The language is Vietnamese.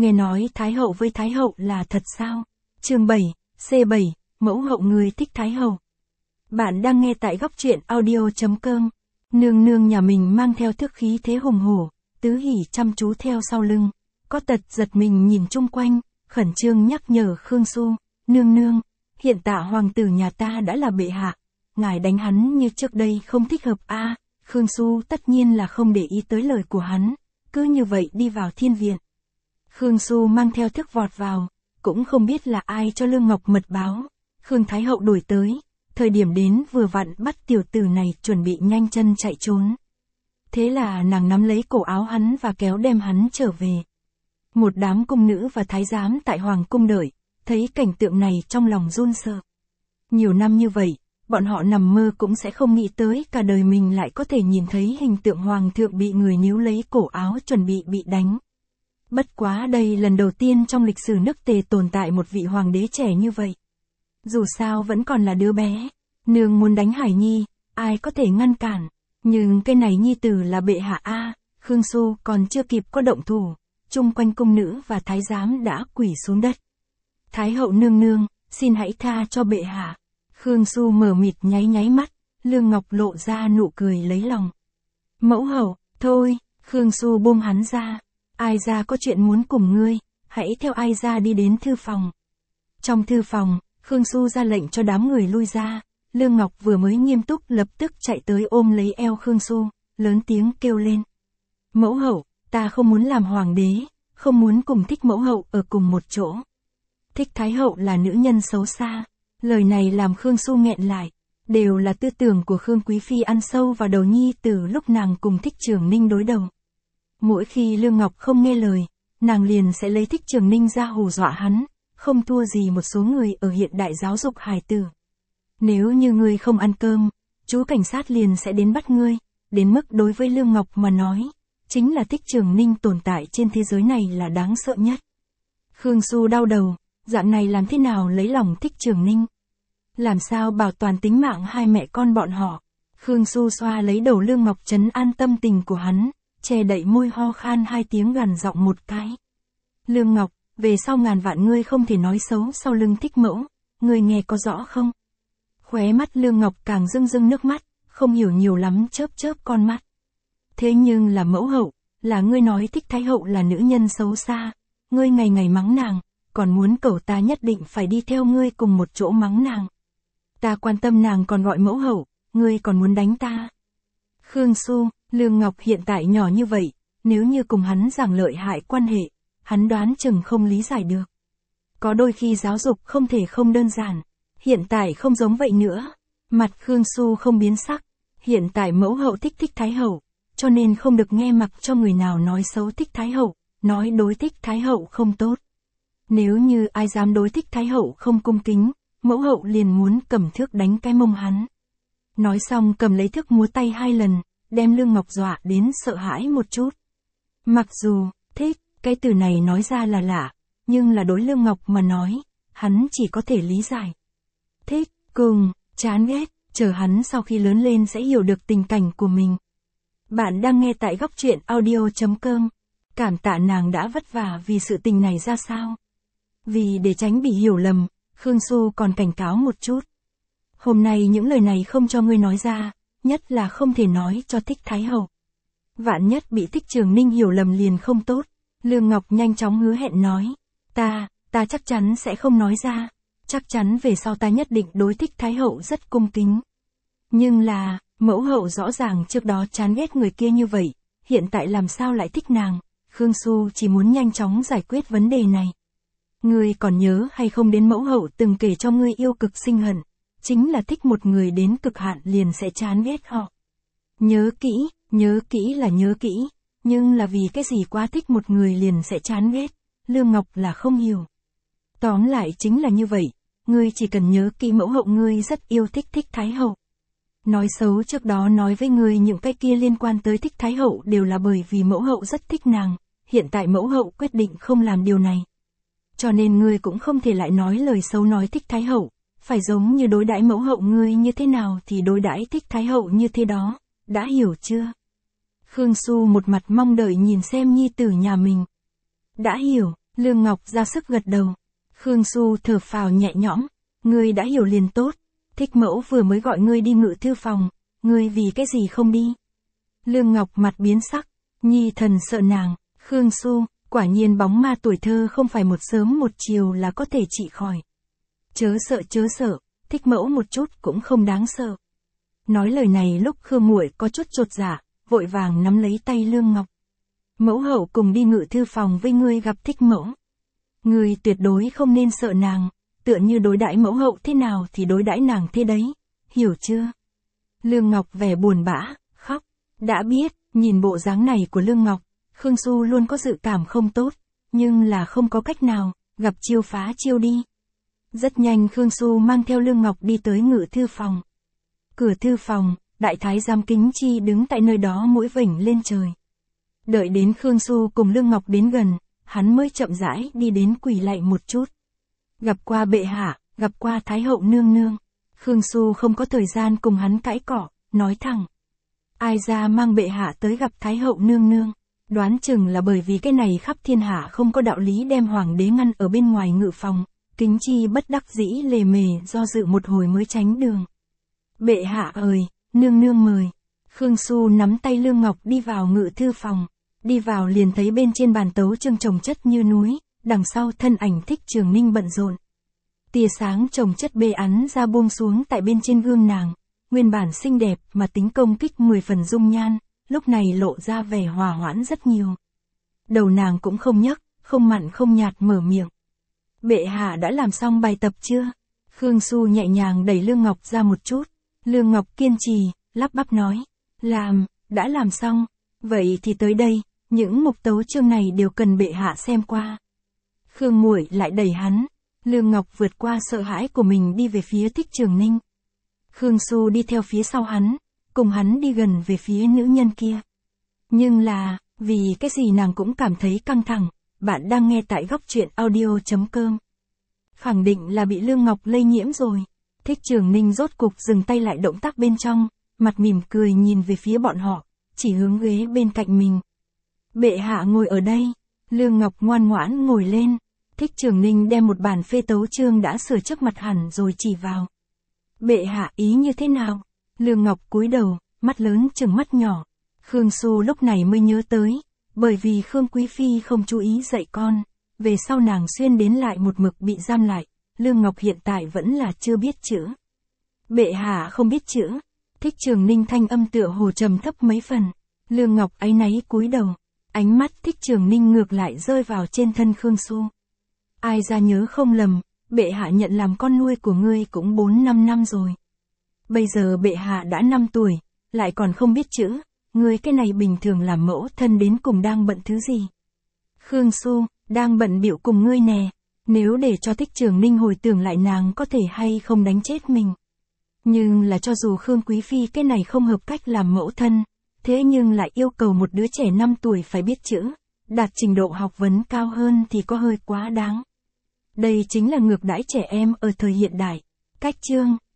Nghe nói Thái hậu với Thái hậu là thật sao? Chương 7, C7, mẫu hậu người thích Thái hậu. Bạn đang nghe tại góc truyện audio.com. Nương nương nhà mình mang theo thước khí thế hùng hổ, Tứ Hỷ chăm chú theo sau lưng. Có Tật giật mình nhìn chung quanh, khẩn trương nhắc nhở Khương Xu, nương nương, hiện tạ hoàng tử nhà ta đã là bệ hạ. Ngài đánh hắn như trước đây không thích hợp a. Khương Xu tất nhiên là không để ý tới lời của hắn, cứ như vậy đi vào thiên viện. Khương Xu mang theo thước vọt vào, cũng không biết là ai cho Lương Ngọc mật báo. Khương Thái hậu đuổi tới, thời điểm đến vừa vặn bắt tiểu tử này chuẩn bị nhanh chân chạy trốn. Thế là nàng nắm lấy cổ áo hắn và kéo đem hắn trở về. Một đám cung nữ và thái giám tại hoàng cung đợi, thấy cảnh tượng này trong lòng run sợ. Nhiều năm như vậy, bọn họ nằm mơ cũng sẽ không nghĩ tới cả đời mình lại có thể nhìn thấy hình tượng hoàng thượng bị người níu lấy cổ áo chuẩn bị đánh. Bất quá đây lần đầu tiên trong lịch sử nước Tề tồn tại một vị hoàng đế trẻ như vậy. Dù sao vẫn còn là đứa bé, nương muốn đánh Hải Nhi, ai có thể ngăn cản, nhưng cái này nhi tử là bệ hạ a. Khương Xu còn chưa kịp có động thủ, chung quanh cung nữ và thái giám đã quỳ xuống đất. Thái hậu nương nương, xin hãy tha cho bệ hạ. Khương Xu mờ mịt nháy mắt, Lương Ngọc lộ ra nụ cười lấy lòng. Mẫu hậu, thôi, Khương Xu buông hắn ra. Ai ra có chuyện muốn cùng ngươi, hãy theo ai ra đi đến thư phòng. Trong thư phòng, Khương Xu ra lệnh cho đám người lui ra. Lương Ngọc vừa mới nghiêm túc lập tức chạy tới ôm lấy eo Khương Xu, lớn tiếng kêu lên. Mẫu hậu, ta không muốn làm hoàng đế, không muốn cùng Thích mẫu hậu ở cùng một chỗ. Thích Thái hậu là nữ nhân xấu xa. Lời này làm Khương Xu nghẹn lại. Đều là tư tưởng của Khương Quý Phi ăn sâu vào đầu nhi từ lúc nàng cùng Thích Trường Ninh đối đầu. Mỗi khi Lương Ngọc không nghe lời, nàng liền sẽ lấy Thích Trường Ninh ra hù dọa hắn, không thua gì một số người ở hiện đại giáo dục hài tử. Nếu như ngươi không ăn cơm, chú cảnh sát liền sẽ đến bắt ngươi, đến mức đối với Lương Ngọc mà nói, chính là Thích Trường Ninh tồn tại trên thế giới này là đáng sợ nhất. Khương Xu đau đầu, dạng này làm thế nào lấy lòng Thích Trường Ninh? Làm sao bảo toàn tính mạng hai mẹ con bọn họ? Khương Xu xoa lấy đầu Lương Ngọc trấn an tâm tình của hắn, che đậy môi ho khan hai tiếng gằn giọng một cái. Lương Ngọc, về sau ngàn vạn ngươi không thể nói xấu sau lưng Thích mẫu, ngươi nghe có rõ không? Khóe mắt Lương Ngọc càng rưng nước mắt, không hiểu nhiều lắm chớp con mắt. Thế nhưng là mẫu hậu, là ngươi nói Thích Thái hậu là nữ nhân xấu xa, ngươi ngày ngày mắng nàng, còn muốn cẩu ta nhất định phải đi theo ngươi cùng một chỗ mắng nàng. Ta quan tâm nàng còn gọi mẫu hậu, ngươi còn muốn đánh ta. Khương Xu, Lương Ngọc hiện tại nhỏ như vậy, nếu như cùng hắn giảng lợi hại quan hệ, hắn đoán chừng không lý giải được. Có đôi khi giáo dục không thể không đơn giản, hiện tại không giống vậy nữa. Mặt Khương Xu không biến sắc, hiện tại mẫu hậu thích Thích Thái hậu, cho nên không được nghe mặc cho người nào nói xấu Thích Thái hậu, nói đối Thích Thái hậu không tốt. Nếu như ai dám đối Thích Thái hậu không cung kính, mẫu hậu liền muốn cầm thước đánh cái mông hắn. Nói xong cầm lấy thước múa tay hai lần, đem Lương Ngọc dọa đến sợ hãi một chút. Mặc dù, thích, cái từ này nói ra là lạ, nhưng là đối Lương Ngọc mà nói, hắn chỉ có thể lý giải. Thích, cùng, chán ghét, chờ hắn sau khi lớn lên sẽ hiểu được tình cảnh của mình. Bạn đang nghe tại góc truyện audio.com. Cảm tạ nàng đã vất vả vì sự tình này ra sao. Vì để tránh bị hiểu lầm, Khương Xu còn cảnh cáo một chút. Hôm nay những lời này không cho ngươi nói ra, nhất là không thể nói cho Thích Thái hậu. Vạn nhất bị Thích Trường Ninh hiểu lầm liền không tốt. Lương Ngọc nhanh chóng hứa hẹn nói. Ta chắc chắn sẽ không nói ra. Chắc chắn về sau ta nhất định đối Thích Thái hậu rất cung kính. Nhưng là, mẫu hậu rõ ràng trước đó chán ghét người kia như vậy, hiện tại làm sao lại thích nàng? Khương Xu chỉ muốn nhanh chóng giải quyết vấn đề này. Ngươi còn nhớ hay không đến mẫu hậu từng kể cho ngươi yêu cực sinh hận, chính là thích một người đến cực hạn liền sẽ chán ghét họ. Nhớ kỹ là nhớ kỹ, nhưng là vì cái gì quá thích một người liền sẽ chán ghét, Lương Ngọc là không hiểu. Tóm lại chính là như vậy, ngươi chỉ cần nhớ kỹ mẫu hậu ngươi rất yêu thích Thích Thái hậu. Nói xấu trước đó nói với ngươi những cái kia liên quan tới Thích Thái hậu đều là bởi vì mẫu hậu rất thích nàng, hiện tại mẫu hậu quyết định không làm điều này. Cho nên ngươi cũng không thể lại nói lời xấu nói Thích Thái hậu, phải giống như đối đãi mẫu hậu ngươi như thế nào thì đối đãi Thích Thái hậu như thế đó, đã hiểu chưa? Khương Xu một mặt mong đợi nhìn xem nhi tử nhà mình. Đã hiểu, Lương Ngọc ra sức gật đầu. Khương Xu thở phào nhẹ nhõm, ngươi đã hiểu liền tốt. Thích mẫu vừa mới gọi ngươi đi ngự thư phòng, ngươi vì cái gì không đi? Lương Ngọc mặt biến sắc, nhi thần sợ nàng. Khương Xu, quả nhiên bóng ma tuổi thơ không phải một sớm một chiều là có thể trị khỏi. Chớ sợ, thích mẫu một chút cũng không đáng sợ. Nói lời này lúc Khương muội có chút chột dạ, vội vàng nắm lấy tay Lương Ngọc. Mẫu hậu cùng đi ngự thư phòng với ngươi gặp thích mẫu. Ngươi tuyệt đối không nên sợ nàng, tựa như đối đãi mẫu hậu thế nào thì đối đãi nàng thế đấy, hiểu chưa? Lương Ngọc vẻ buồn bã, khóc. Đã biết, nhìn bộ dáng này của Lương Ngọc, Khương Xu luôn có dự cảm không tốt, nhưng là không có cách nào, gặp chiêu phá chiêu đi. Rất nhanh Khương Xu mang theo Lương Ngọc đi tới ngự thư phòng. Cửa thư phòng, đại thái giám Kính Chi đứng tại nơi đó mũi vểnh lên trời. Đợi đến Khương Xu cùng Lương Ngọc đến gần, hắn mới chậm rãi đi đến quỳ lạy một chút. Gặp qua bệ hạ, gặp qua Thái hậu nương nương. Khương Xu không có thời gian cùng hắn cãi cọ, nói thẳng. Ai ra mang bệ hạ tới gặp Thái hậu nương nương? Đoán chừng là bởi vì cái này khắp thiên hạ không có đạo lý đem hoàng đế ngăn ở bên ngoài ngự phòng. Kính Chi bất đắc dĩ lề mề do dự một hồi mới tránh đường. Bệ hạ ơi, nương nương mời. Khương Xu nắm tay Lương Ngọc đi vào ngự thư phòng. Đi vào liền thấy bên trên bàn tấu chương chồng chất như núi, đằng sau thân ảnh Thích Trường Ninh bận rộn. Tia sáng chồng chất bê án ra buông xuống tại bên trên gương nàng, nguyên bản xinh đẹp mà tính công kích 10 phần dung nhan, lúc này lộ ra vẻ hòa hoãn rất nhiều. Đầu nàng cũng không nhấc, không mặn không nhạt mở miệng. Bệ hạ đã làm xong bài tập chưa? Khương Xu nhẹ nhàng đẩy Lương Ngọc ra một chút. Lương Ngọc kiên trì, lắp bắp nói. Đã làm xong. Vậy thì tới đây, những mục tấu chương này đều cần bệ hạ xem qua. Khương muội lại đẩy hắn. Lương Ngọc vượt qua sợ hãi của mình đi về phía Thích Trường Ninh. Khương Xu đi theo phía sau hắn, cùng hắn đi gần về phía nữ nhân kia. Nhưng là, vì cái gì nàng cũng cảm thấy căng thẳng. Bạn đang nghe tại góc truyện audio.com. Khẳng định là bị Lương Ngọc lây nhiễm rồi. Thích Trường Ninh rốt cục dừng tay lại động tác bên trong, mặt mỉm cười nhìn về phía bọn họ, chỉ hướng ghế bên cạnh mình. Bệ hạ ngồi ở đây. Lương Ngọc ngoan ngoãn ngồi lên. Thích Trường Ninh đem một bản phê tấu chương đã sửa trước mặt hẳn rồi chỉ vào. Bệ hạ ý như thế nào? Lương Ngọc cúi đầu, mắt lớn chừng mắt nhỏ. Khương Xu lúc này mới nhớ tới, bởi vì Khương Quý Phi không chú ý dạy con, về sau nàng xuyên đến lại một mực bị giam lại, Lương Ngọc hiện tại vẫn là chưa biết chữ. Bệ hạ không biết chữ. Thích Trường Ninh thanh âm tựa hồ trầm thấp mấy phần. Lương Ngọc áy náy cúi đầu, ánh mắt Thích Trường Ninh ngược lại rơi vào trên thân Khương Xu. Ai ra nhớ không lầm, bệ hạ nhận làm con nuôi của ngươi cũng 4-5 năm rồi. Bây giờ bệ hạ đã 5 tuổi, lại còn không biết chữ, ngươi cái này bình thường làm mẫu thân đến cùng đang bận thứ gì? Khương Xu, đang bận bịu cùng ngươi nè, nếu để cho Thích Trường Ninh hồi tưởng lại nàng có thể hay không đánh chết mình. Nhưng là cho dù Khương Quý Phi cái này không hợp cách làm mẫu thân, thế nhưng lại yêu cầu một đứa trẻ 5 tuổi phải biết chữ, đạt trình độ học vấn cao hơn thì có hơi quá đáng. Đây chính là ngược đãi trẻ em ở thời hiện đại. Cách chương